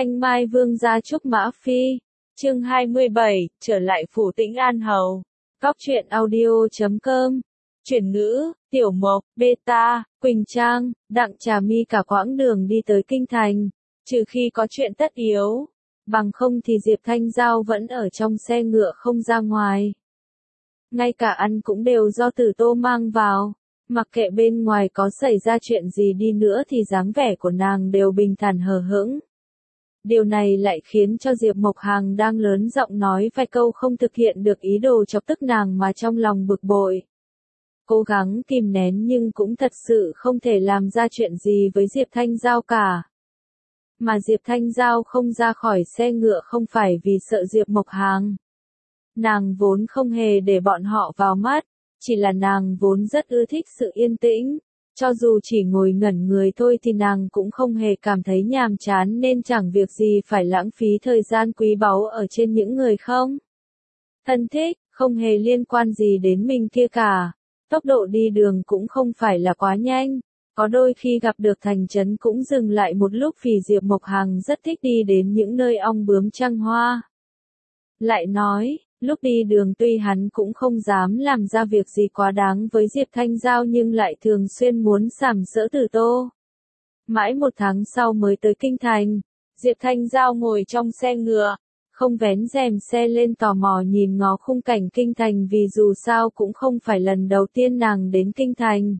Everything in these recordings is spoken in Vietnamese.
Thanh Mai Vương gia Trúc Mã Phi. Chương 27, trở lại phủ Tĩnh An Hầu. Góc truyện audio.com. Chuyển ngữ, Tiểu Mộc, Beta, Quỳnh Trang, Đặng Trà Mi cả quãng đường đi tới kinh thành, trừ khi có chuyện tất yếu, bằng không thì Diệp Thanh Giao vẫn ở trong xe ngựa không ra ngoài. Ngay cả ăn cũng đều do Tử Tô mang vào, mặc kệ bên ngoài có xảy ra chuyện gì đi nữa thì dáng vẻ của nàng đều bình thản hờ hững. Điều này lại khiến cho Diệp Mộc Hàng đang lớn giọng nói vài câu không thực hiện được ý đồ chọc tức nàng mà trong lòng bực bội. Cố gắng kìm nén nhưng cũng thật sự không thể làm ra chuyện gì với Diệp Thanh Giao cả. Mà Diệp Thanh Giao không ra khỏi xe ngựa không phải vì sợ Diệp Mộc Hàng. Nàng vốn không hề để bọn họ vào mắt, chỉ là nàng vốn rất ưa thích sự yên tĩnh. Cho dù chỉ ngồi ngẩn người thôi thì nàng cũng không hề cảm thấy nhàm chán nên chẳng việc gì phải lãng phí thời gian quý báu ở trên những người không thân thích, không hề liên quan gì đến mình kia cả. Tốc độ đi đường cũng không phải là quá nhanh, có đôi khi gặp được thành trấn cũng dừng lại một lúc vì Diệp Mộc Hàng rất thích đi đến những nơi ong bướm trăng hoa. Lại nói, lúc đi đường tuy hắn cũng không dám làm ra việc gì quá đáng với Diệp Thanh Giao nhưng lại thường xuyên muốn sàm sỡ Tử Tô. Mãi một tháng sau mới tới kinh thành, Diệp Thanh Giao ngồi trong xe ngựa, không vén rèm xe lên tò mò nhìn ngó khung cảnh kinh thành vì dù sao cũng không phải lần đầu tiên nàng đến kinh thành.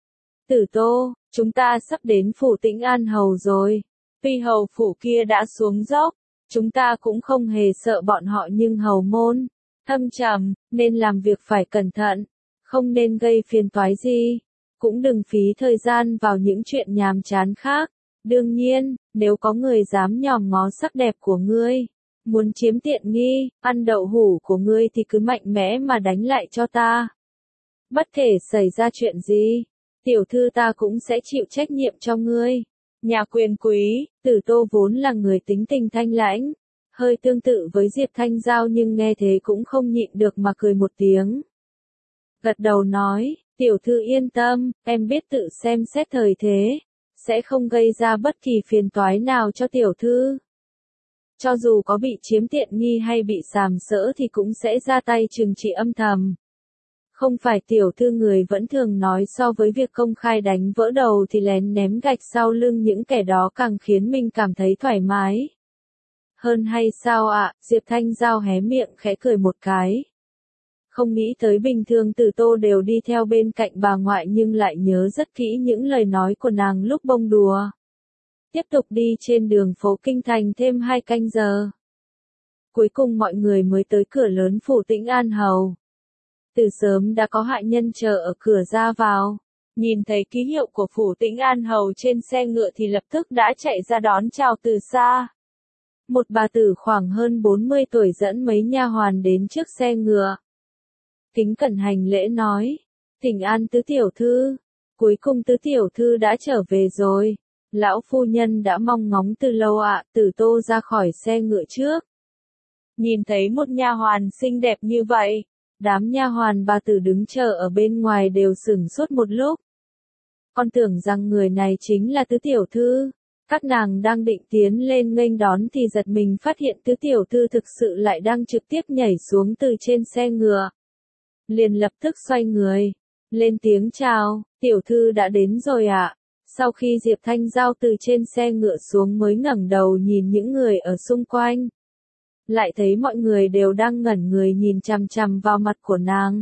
Tử Tô, chúng ta sắp đến phủ Tĩnh An Hầu rồi. Tuy hầu phủ kia đã xuống dốc, chúng ta cũng không hề sợ bọn họ nhưng hầu môn thâm trầm, nên làm việc phải cẩn thận, không nên gây phiền toái gì, cũng đừng phí thời gian vào những chuyện nhàm chán khác. Đương nhiên, nếu có người dám nhòm ngó sắc đẹp của ngươi, muốn chiếm tiện nghi, ăn đậu hũ của ngươi thì cứ mạnh mẽ mà đánh lại cho ta. Bất kể xảy ra chuyện gì, tiểu thư ta cũng sẽ chịu trách nhiệm cho ngươi. Nhà quyền quý, Tử Tô vốn là người tính tình thanh lãnh, hơi tương tự với Diệp Thanh Giao nhưng nghe thế cũng không nhịn được mà cười một tiếng. Gật đầu nói, tiểu thư yên tâm, em biết tự xem xét thời thế, sẽ không gây ra bất kỳ phiền toái nào cho tiểu thư. Cho dù có bị chiếm tiện nghi hay bị sàm sỡ thì cũng sẽ ra tay trừng trị âm thầm. Không phải tiểu thư người vẫn thường nói so với việc công khai đánh vỡ đầu thì lén ném gạch sau lưng những kẻ đó càng khiến mình cảm thấy thoải mái. Hơn hay sao ạ? Diệp Thanh Giao hé miệng khẽ cười một cái. Không nghĩ tới bình thường Tử Tô đều đi theo bên cạnh bà ngoại nhưng lại nhớ rất kỹ những lời nói của nàng lúc bông đùa. Tiếp tục đi trên đường phố kinh thành thêm 2 canh giờ. Cuối cùng mọi người mới tới cửa lớn phủ Tĩnh An Hầu. Từ sớm đã có hạ nhân chờ ở cửa ra vào. Nhìn thấy ký hiệu của phủ Tĩnh An Hầu trên xe ngựa thì lập tức đã chạy ra đón chào từ xa. Một bà tử khoảng hơn 40 tuổi dẫn mấy nha hoàn đến trước xe ngựa. Kính cẩn hành lễ nói, thỉnh an tứ tiểu thư, cuối cùng tứ tiểu thư đã trở về rồi. Lão phu nhân đã mong ngóng từ lâu ạ. Tử Tô ra khỏi xe ngựa trước. Nhìn thấy một nha hoàn xinh đẹp như vậy, đám nha hoàn bà tử đứng chờ ở bên ngoài đều sửng sốt một lúc. Con tưởng rằng người này chính là tứ tiểu thư. Các nàng đang định tiến lên nghênh đón thì giật mình phát hiện tứ tiểu thư thực sự lại đang trực tiếp nhảy xuống từ trên xe ngựa. Liền lập tức xoay người, lên tiếng chào, tiểu thư đã đến rồi ạ. Sau khi Diệp Thanh Giao từ trên xe ngựa xuống mới ngẩng đầu nhìn những người ở xung quanh. Lại thấy mọi người đều đang ngẩn người nhìn chằm chằm vào mặt của nàng.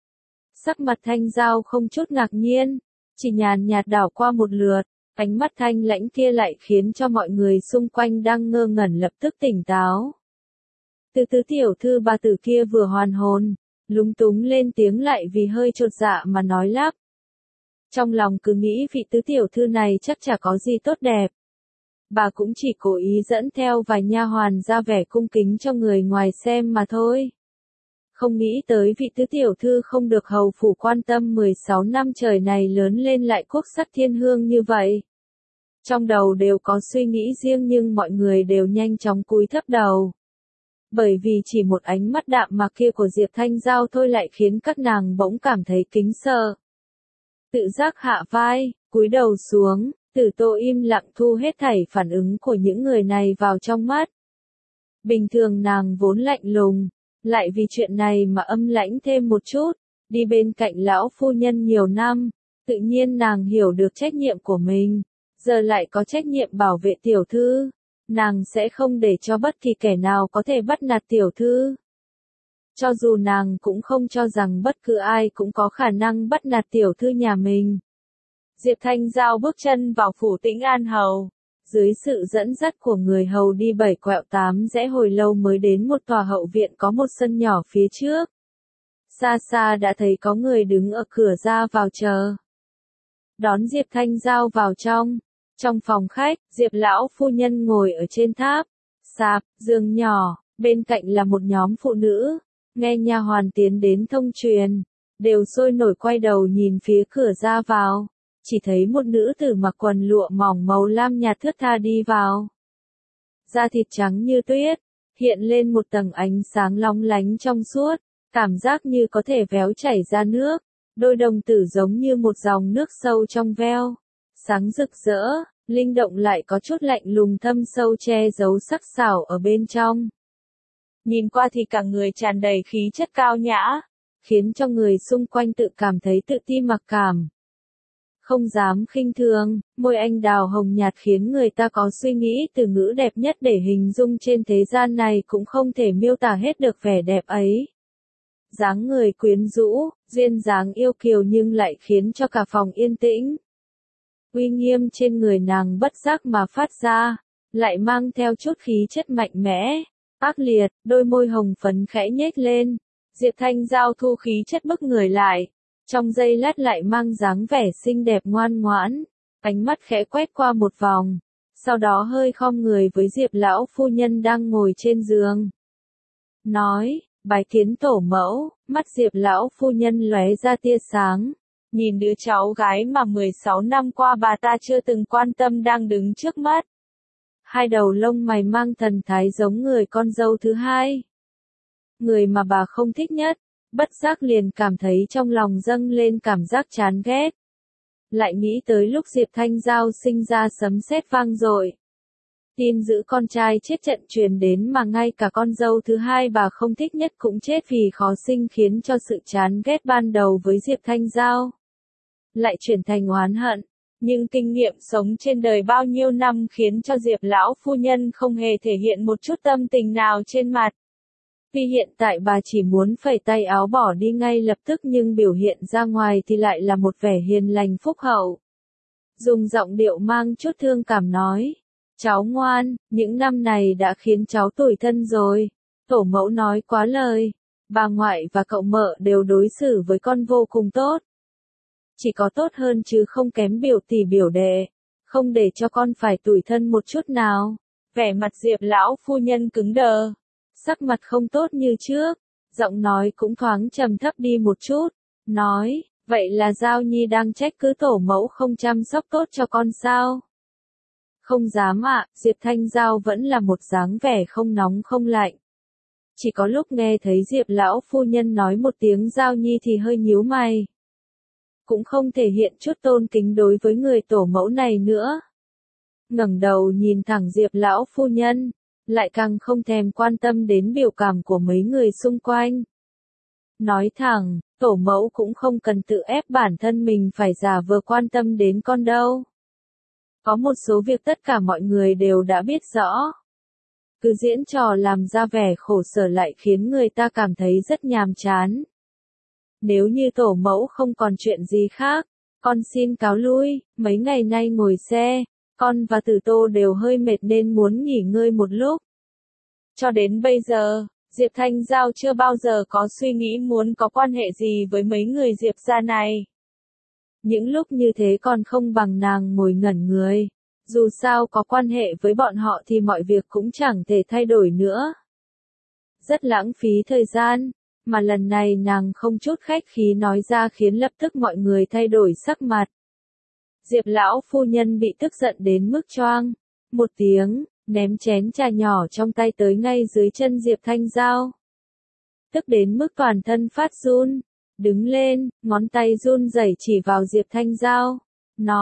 Sắc mặt Thanh Giao không chút ngạc nhiên, chỉ nhàn nhạt đảo qua một lượt. Ánh mắt thanh lãnh kia lại khiến cho mọi người xung quanh đang ngơ ngẩn lập tức tỉnh táo. Từ tứ tiểu thư bà tử kia vừa hoàn hồn, lúng túng lên tiếng lại vì hơi chột dạ mà nói lắp. Trong lòng cứ nghĩ vị tứ tiểu thư này chắc chả có gì tốt đẹp. Bà cũng chỉ cố ý dẫn theo vài nha hoàn ra vẻ cung kính cho người ngoài xem mà thôi. Không nghĩ tới vị tứ tiểu thư không được hầu phủ quan tâm 16 năm trời này lớn lên lại quốc sắc thiên hương như vậy. Trong đầu đều có suy nghĩ riêng nhưng mọi người đều nhanh chóng cúi thấp đầu. Bởi vì chỉ một ánh mắt đạm mạc kia của Diệp Thanh Giao thôi lại khiến các nàng bỗng cảm thấy kính sợ. Tự giác hạ vai, cúi đầu xuống, Tử Tô im lặng thu hết thảy phản ứng của những người này vào trong mắt. Bình thường nàng vốn lạnh lùng, lại vì chuyện này mà âm lãnh thêm một chút, đi bên cạnh lão phu nhân nhiều năm, tự nhiên nàng hiểu được trách nhiệm của mình, giờ lại có trách nhiệm bảo vệ tiểu thư, nàng sẽ không để cho bất kỳ kẻ nào có thể bắt nạt tiểu thư. Cho dù nàng cũng không cho rằng bất cứ ai cũng có khả năng bắt nạt tiểu thư nhà mình. Diệp Thanh Giao bước chân vào phủ Tĩnh An Hầu. Dưới sự dẫn dắt của người hầu đi 7 quẹo 8 rẽ hồi lâu mới đến một tòa hậu viện có một sân nhỏ phía trước. Xa xa đã thấy có người đứng ở cửa ra vào chờ. Đón Diệp Thanh Giao vào trong. Trong phòng khách, Diệp lão phu nhân ngồi ở trên tháp, sạp, giường nhỏ, bên cạnh là một nhóm phụ nữ, nghe nha hoàn tiến đến thông truyền, đều sôi nổi quay đầu nhìn phía cửa ra vào. Chỉ thấy một nữ tử mặc quần lụa mỏng màu lam nhạt thướt tha đi vào. Da thịt trắng như tuyết, hiện lên một tầng ánh sáng long lánh trong suốt, cảm giác như có thể véo chảy ra nước, đôi đồng tử giống như một dòng nước sâu trong veo, sáng rực rỡ, linh động lại có chút lạnh lùng thâm sâu che giấu sắc sảo ở bên trong. Nhìn qua thì cả người tràn đầy khí chất cao nhã, khiến cho người xung quanh tự cảm thấy tự ti mặc cảm. Không dám khinh thường, môi anh đào hồng nhạt khiến người ta có suy nghĩ từ ngữ đẹp nhất để hình dung trên thế gian này cũng không thể miêu tả hết được vẻ đẹp ấy. Dáng người quyến rũ, duyên dáng yêu kiều nhưng lại khiến cho cả phòng yên tĩnh. Uy nghiêm trên người nàng bất giác mà phát ra, lại mang theo chút khí chất mạnh mẽ, ác liệt, đôi môi hồng phấn khẽ nhếch lên. Diệp Thanh Giao thu khí chất bức người lại. Trong giây lát lại mang dáng vẻ xinh đẹp ngoan ngoãn, ánh mắt khẽ quét qua một vòng, sau đó hơi khom người với Diệp lão phu nhân đang ngồi trên giường. Nói, bái kiến tổ mẫu, mắt Diệp lão phu nhân lóe ra tia sáng, nhìn đứa cháu gái mà 16 năm qua bà ta chưa từng quan tâm đang đứng trước mắt. Hai đầu lông mày mang thần thái giống người con dâu thứ hai. Người mà bà không thích nhất. Bất giác liền cảm thấy trong lòng dâng lên cảm giác chán ghét. Lại nghĩ tới lúc Diệp Thanh Giao sinh ra sấm sét vang dội. Tin giữ con trai chết trận truyền đến mà ngay cả con dâu thứ hai bà không thích nhất cũng chết vì khó sinh khiến cho sự chán ghét ban đầu với Diệp Thanh Giao lại chuyển thành oán hận. Nhưng kinh nghiệm sống trên đời bao nhiêu năm khiến cho Diệp lão phu nhân không hề thể hiện một chút tâm tình nào trên mặt. Tuy hiện tại bà chỉ muốn phẩy tay áo bỏ đi ngay lập tức nhưng biểu hiện ra ngoài thì lại là một vẻ hiền lành phúc hậu. Dùng giọng điệu mang chút thương cảm nói, cháu ngoan, những năm này đã khiến cháu tủi thân rồi. Tổ mẫu nói quá lời, bà ngoại và cậu mợ đều đối xử với con vô cùng tốt. Chỉ có tốt hơn chứ không kém biểu tỷ biểu đệ, không để cho con phải tủi thân một chút nào. Vẻ mặt Diệp lão phu nhân cứng đờ. Sắc mặt không tốt như trước, giọng nói cũng thoáng trầm thấp đi một chút, nói, vậy là Giao Nhi đang trách cứ tổ mẫu không chăm sóc tốt cho con sao? Không dám ạ, Diệp Thanh Giao vẫn là một dáng vẻ không nóng không lạnh. Chỉ có lúc nghe thấy Diệp lão phu nhân nói một tiếng Giao Nhi thì hơi nhíu mày. Cũng không thể hiện chút tôn kính đối với người tổ mẫu này nữa. Ngẩng đầu nhìn thẳng Diệp lão phu nhân. Lại càng không thèm quan tâm đến biểu cảm của mấy người xung quanh. Nói thẳng, tổ mẫu cũng không cần tự ép bản thân mình phải giả vờ quan tâm đến con đâu. Có một số việc tất cả mọi người đều đã biết rõ. Cứ diễn trò làm ra vẻ khổ sở lại khiến người ta cảm thấy rất nhàm chán. Nếu như tổ mẫu không còn chuyện gì khác, con xin cáo lui, mấy ngày nay ngồi xe. Con và Tử Tô đều hơi mệt nên muốn nghỉ ngơi một lúc. Cho đến bây giờ, Diệp Thanh Giao chưa bao giờ có suy nghĩ muốn có quan hệ gì với mấy người Diệp gia này. Những lúc như thế còn không bằng nàng ngồi ngẩn người. Dù sao có quan hệ với bọn họ thì mọi việc cũng chẳng thể thay đổi nữa. Rất lãng phí thời gian, mà lần này nàng không chút khách khí nói ra khiến lập tức mọi người thay đổi sắc mặt. Diệp lão phu nhân bị tức giận đến mức choang. Một tiếng, ném chén trà nhỏ trong tay tới ngay dưới chân Diệp Thanh Giao. Tức đến mức toàn thân phát run. Đứng lên, ngón tay run rẩy chỉ vào Diệp Thanh Giao. Nói,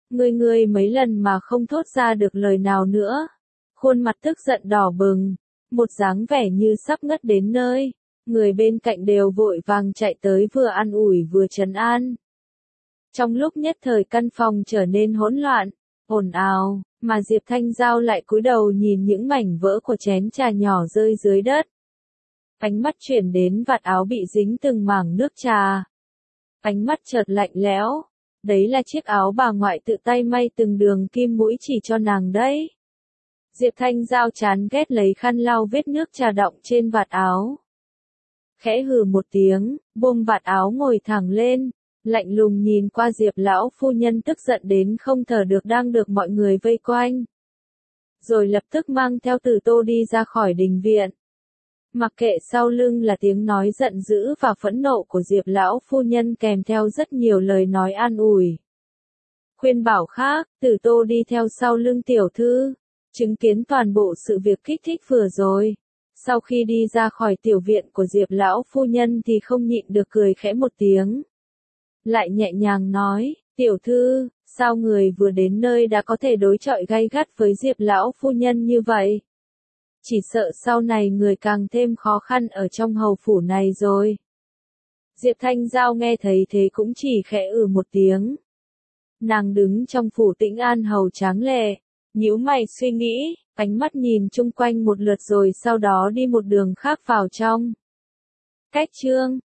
Ngươi mấy lần mà không thốt ra được lời nào nữa. Khuôn mặt tức giận đỏ bừng, một dáng vẻ như sắp ngất đến nơi. Người bên cạnh đều vội vàng chạy tới vừa an ủi vừa trấn an. Trong lúc nhất thời căn phòng trở nên hỗn loạn, ồn ào, mà Diệp Thanh Giao lại cúi đầu nhìn những mảnh vỡ của chén trà nhỏ rơi dưới đất. Ánh mắt chuyển đến vạt áo bị dính từng mảng nước trà. Ánh mắt chợt lạnh lẽo. Đấy là chiếc áo bà ngoại tự tay may từng đường kim mũi chỉ cho nàng đấy. Diệp Thanh Giao chán ghét lấy khăn lau vết nước trà đọng trên vạt áo. Khẽ hừ một tiếng, buông vạt áo ngồi thẳng lên, lạnh lùng nhìn qua Diệp lão phu nhân tức giận đến không thở được đang được mọi người vây quanh. Rồi lập tức mang theo Tử Tô đi ra khỏi đình viện. Mặc kệ sau lưng là tiếng nói giận dữ và phẫn nộ của Diệp lão phu nhân kèm theo rất nhiều lời nói an ủi. Khuyên bảo khác, Tử Tô đi theo sau lưng tiểu thư, chứng kiến toàn bộ sự việc kích thích vừa rồi. Sau khi đi ra khỏi tiểu viện của Diệp lão phu nhân thì không nhịn được cười khẽ một tiếng. Lại nhẹ nhàng nói, tiểu thư, sao người vừa đến nơi đã có thể đối chọi gay gắt với Diệp lão phu nhân như vậy? Chỉ sợ sau này người càng thêm khó khăn ở trong hầu phủ này rồi. Diệp Thanh Giao nghe thấy thế cũng chỉ khẽ một tiếng. Nàng đứng trong phủ Tĩnh An hầu tráng lệ, nhíu mày suy nghĩ, ánh mắt nhìn chung quanh một lượt rồi sau đó đi một đường khác vào trong. Cách chương